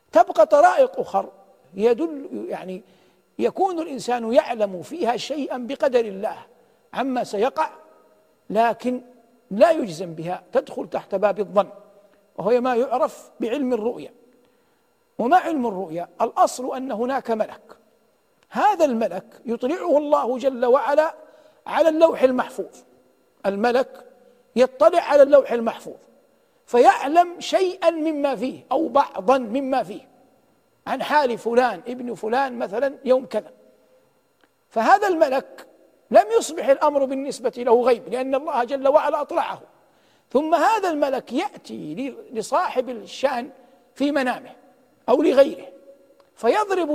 تبقى طرائق أخر يدل يعني يكون الإنسان يعلم فيها شيئا بقدر الله عما سيقع، لكن لا يجزم بها، تدخل تحت باب الظن، وهو ما يعرف بعلم الرؤيا. وما علم الرؤيا؟ الأصل أن هناك ملك، هذا الملك يطلعه الله جل وعلا على اللوح المحفوظ. الملك يطلع على اللوح المحفوظ فيعلم شيئا مما فيه أو بعضا مما فيه عن حال فلان ابن فلان مثلا يوم كذا. فهذا الملك لم يصبح الأمر بالنسبة له غيب، لأن الله جل وعلا أطلعه. ثم هذا الملك يأتي لصاحب الشأن في منامه أو لغيره فيضرب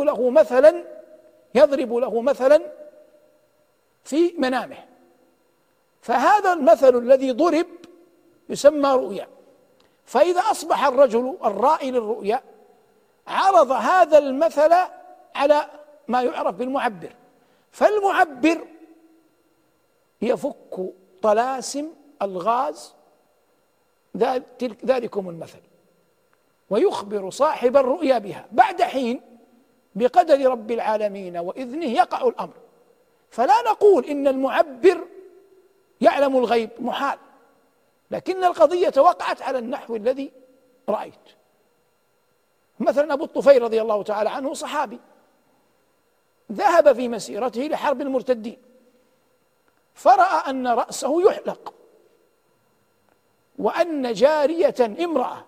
له مثلا في منامه، فهذا المثل الذي ضرب يسمى رؤيا. فإذا أصبح الرجل الرائي للرؤيا عرض هذا المثل على ما يعرف بالمعبر، فالمعبر يفك طلاسم الغاز ذلكم المثل ويخبر صاحب الرؤيا بها. بعد حين بقدر رب العالمين وإذنه يقع الأمر. فلا نقول إن المعبر يعلم الغيب، محال، لكن القضية وقعت على النحو الذي رأيت. مثلا أبو الطفيل رضي الله تعالى عنه صحابي ذهب في مسيرته لحرب المرتدين، فرأى أن رأسه يحلق وأن جارية امرأة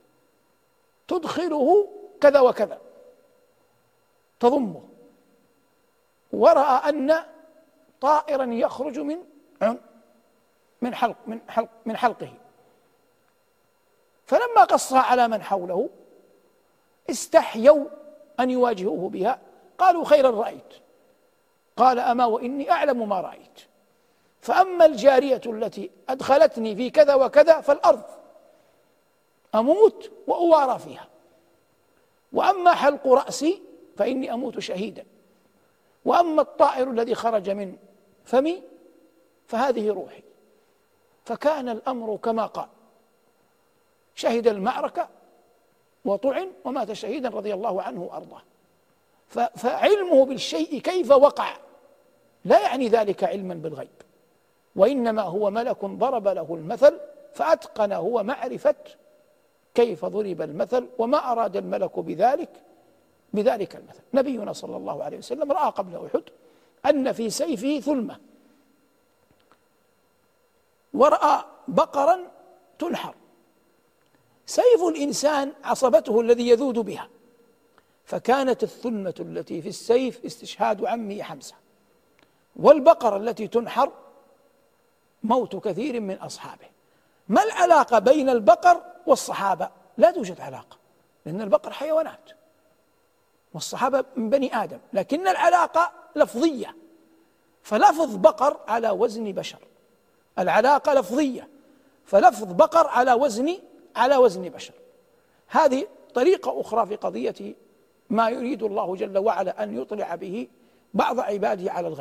تدخله كذا وكذا تضمه، ورأى أن طائرا يخرج من حلقه، فلما قصها على من حوله استحيوا أن يواجهوه بها، قالوا خيرا رأيت، قال أما وإني أعلم ما رأيت، فأما الجارية التي أدخلتني في كذا وكذا فالأرض أموت وأوارى فيها، وأما حلق رأسي فإني أموت شهيدا، وأما الطائر الذي خرج من فمي فهذه روحي. فكان الأمر كما قال، شهد المعركة وطعن ومات شهيدا رضي الله عنه وأرضاه. فعلمه بالشيء كيف وقع لا يعني ذلك علما بالغيب، وإنما هو ملك ضرب له المثل فأتقن هو معرفة كيف ضرب المثل وما أراد الملك بذلك المثل. نبينا صلى الله عليه وسلم رأى قبل أحد أن في سيفه ثلمة، ورأى بقرا تنحر، سيف الإنسان عصبته الذي يذود بها، فكانت الثلمة التي في السيف استشهاد عمه حمزة، والبقرة التي تنحر موت كثير من أصحابه. ما العلاقة بين البقر والصحابة؟ لا توجد علاقة، لأن البقر حيوانات والصحابة من بني آدم، لكن العلاقة لفظية، فلفظ بقر على وزن بشر، العلاقة لفظية، فلفظ بقر على وزن بشر. هذه طريقة أخرى في قضية ما يريد الله جل وعلا أن يطلع به بعض عباده على الغيب.